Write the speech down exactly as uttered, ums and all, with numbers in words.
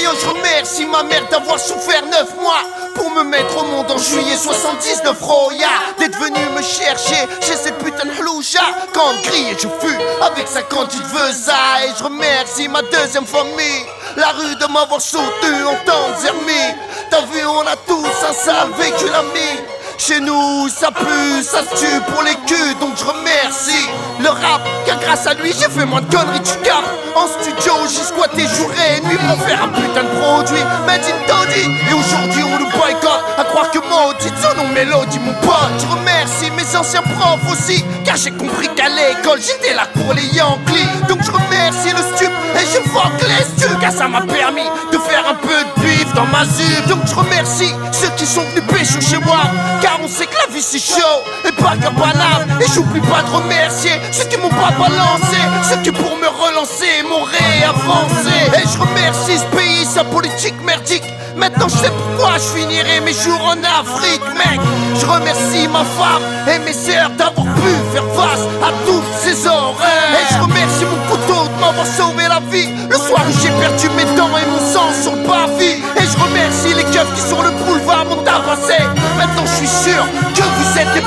yo, je remercie ma mère d'avoir souffert neuf mois pour me mettre au monde en juillet soixante-dix-neuf. Roya, d'être venu me chercher chez cette putain de hloucha. Quand gris et je fus avec sa cantine ça. Et je remercie ma deuxième famille, la rue de m'avoir soutenu en temps zermie. T'as vu, on a tous un sale vécu l'ami. Chez nous, ça pue, ça se tue pour les culs, donc je remercie le rap, car grâce à lui, j'ai fait moins de conneries, tu capes. En studio, j'ai squatté jour et nuit pour faire un putain de produit Made in Dodi. Et aujourd'hui, on nous boycotte, à croire que maudit son nom mélodie, mon pote. Je remercie mes anciens profs aussi, car j'ai compris qu'à l'école, j'étais là pour les Yankees. Donc je remercie le stup et je fuck les stups, car ça m'a permis de faire un peu de bif dans ma zup. Donc je remercie ceux qui sont venus pécho chez moi, car on sait que la vie c'est chaud et pas que banal. Et j'oublie pas de remercier ceux qui m'ont pas balancé, ceux qui pour me relancer m'ont réavancé. Et je remercie ce pays, sa politique merdique. Maintenant je sais pourquoi je finirai mes jours en Afrique, mec. Je remercie ma femme et mes sœurs d'avoir pu faire face à toutes ces horreurs. Et je remercie mon couteau de m'avoir sauvé la vie le soir où j'ai perdu mes dents et mon sang sur le parvis. Et je remercie les keufs qui sur le boulevard m'ont tabassé. Maintenant je suis sûr que vous êtes des